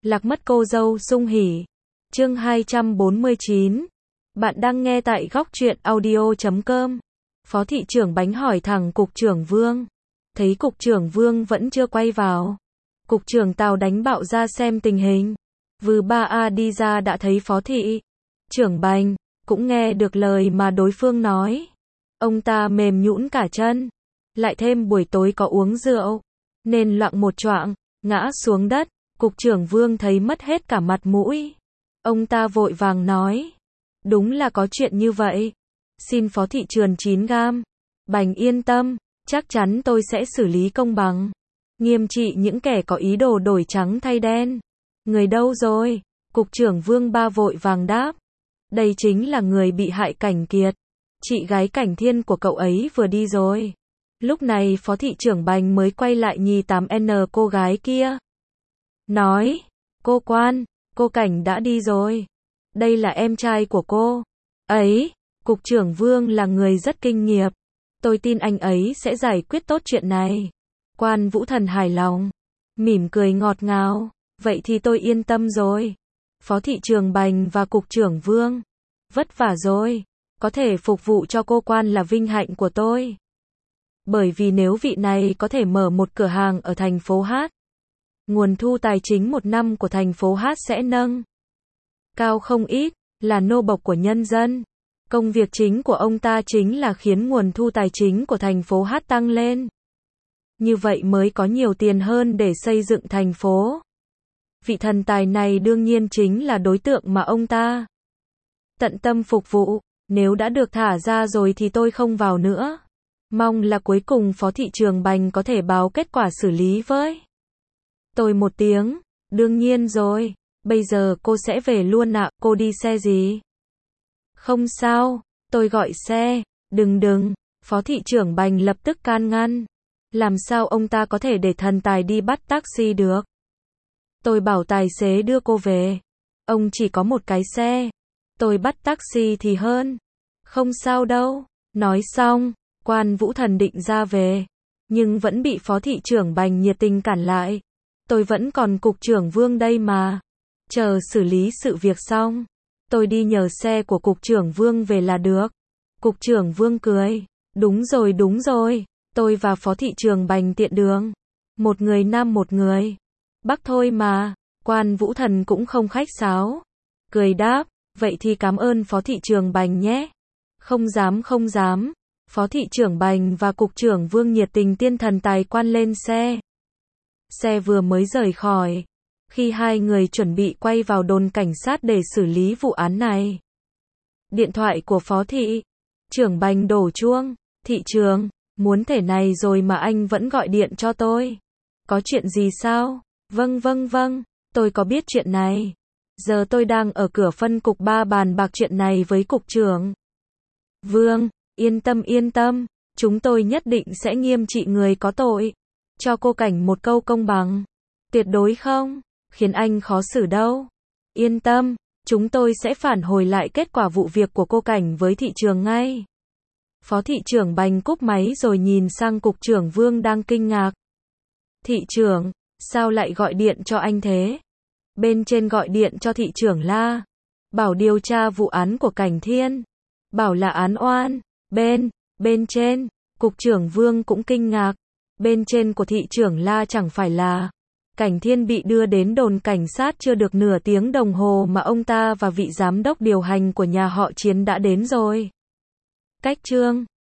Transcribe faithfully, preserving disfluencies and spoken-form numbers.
Lạc mất cô dâu sung hỉ. Chương hai trăm bốn mươi chín. Bạn đang nghe tại góc truyện audio chấm com. Phó thị trưởng Bánh hỏi thẳng cục trưởng Vương. Thấy cục trưởng Vương vẫn chưa quay vào. Cục trưởng Tào đánh bạo ra xem tình hình. Vừ ba a đi ra đã thấy phó thị trưởng Bánh, cũng nghe được lời mà đối phương nói. Ông ta mềm nhũn cả chân. Lại thêm buổi tối có uống rượu, nên loạng một choạng, ngã xuống đất. Cục trưởng Vương thấy mất hết cả mặt mũi. Ông ta vội vàng nói. Đúng là có chuyện như vậy. Xin phó thị trưởng chín gam. Bánh yên tâm, chắc chắn tôi sẽ xử lý công bằng. Nghiêm trị những kẻ có ý đồ đổi trắng thay đen. Người đâu rồi? Cục trưởng Vương Ba vội vàng đáp. Đây chính là người bị hại Cảnh Kiệt. Chị gái Cảnh Thiên của cậu ấy vừa đi rồi. Lúc này phó thị trưởng Bành mới quay lại nhì tám N cô gái kia. Nói, cô quan, cô Cảnh đã đi rồi. Đây là em trai của cô. Ấy, cục trưởng Vương là người rất kinh nghiệp. Tôi tin anh ấy sẽ giải quyết tốt chuyện này. Quan Vũ Thần hài lòng, mỉm cười ngọt ngào. Vậy thì tôi yên tâm rồi. Phó thị trưởng Bành và cục trưởng Vương. Vất vả rồi. Có thể phục vụ cho cô quan là vinh hạnh của tôi. Bởi vì nếu vị này có thể mở một cửa hàng ở thành phố Hát, nguồn thu tài chính một năm của thành phố Hát sẽ nâng cao không ít, là nô bộc của nhân dân. Công việc chính của ông ta chính là khiến nguồn thu tài chính của thành phố Hát tăng lên. Như vậy mới có nhiều tiền hơn để xây dựng thành phố. Vị thần tài này đương nhiên chính là đối tượng mà ông ta tận tâm phục vụ. Nếu đã được thả ra rồi thì tôi không vào nữa. Mong là cuối cùng phó thị trưởng Bành có thể báo kết quả xử lý với tôi một tiếng. Đương nhiên rồi. Bây giờ cô sẽ về luôn ạ. Cô đi xe gì? Không sao. Tôi gọi xe. Đừng đừng. Phó thị trưởng Bành lập tức can ngăn. Làm sao ông ta có thể để thần tài đi bắt taxi được? Tôi bảo tài xế đưa cô về. Ông chỉ có một cái xe. Tôi bắt taxi thì hơn. Không sao đâu. Nói xong, Quan Vũ Thần định ra về. Nhưng vẫn bị phó thị trưởng Bành nhiệt tình cản lại. Tôi vẫn còn cục trưởng Vương đây mà. Chờ xử lý sự việc xong, tôi đi nhờ xe của cục trưởng Vương về là được. Cục trưởng Vương cười. Đúng rồi đúng rồi. Tôi và phó thị trưởng Bành tiện đường. Một người nam một người bắc thôi mà. Quan Vũ Thần cũng không khách sáo. Cười đáp. Vậy thì cảm ơn phó thị trưởng Bành nhé. Không dám không dám. Phó thị trưởng Bành và cục trưởng Vương nhiệt tình tiên thần tài quan lên xe. Xe vừa mới rời khỏi. Khi hai người chuẩn bị quay vào đồn cảnh sát để xử lý vụ án này, điện thoại của phó thị trưởng Bành đổ chuông. Thị trưởng, muốn thể này rồi mà anh vẫn gọi điện cho tôi. Có chuyện gì sao? Vâng vâng vâng, tôi có biết chuyện này. Giờ tôi đang ở cửa phân cục ba bàn bạc chuyện này với cục trưởng Vương. Yên tâm yên tâm, chúng tôi nhất định sẽ nghiêm trị người có tội. Cho cô Cảnh một câu công bằng. Tuyệt đối không khiến anh khó xử đâu. Yên tâm, chúng tôi sẽ phản hồi lại kết quả vụ việc của cô Cảnh với thị trường ngay. Phó thị trưởng Bành cúp máy rồi nhìn sang cục trưởng Vương đang kinh ngạc. Thị trưởng, sao lại gọi điện cho anh thế? Bên trên gọi điện cho thị trưởng La, bảo điều tra vụ án của Cảnh Thiên, bảo là án oan. Bên, bên trên, cục trưởng Vương cũng kinh ngạc. Bên trên của thị trưởng La chẳng phải là Cảnh Thiên bị đưa đến đồn cảnh sát chưa được nửa tiếng đồng hồ mà ông ta và vị giám đốc điều hành của nhà họ Chiến đã đến rồi. Cách chương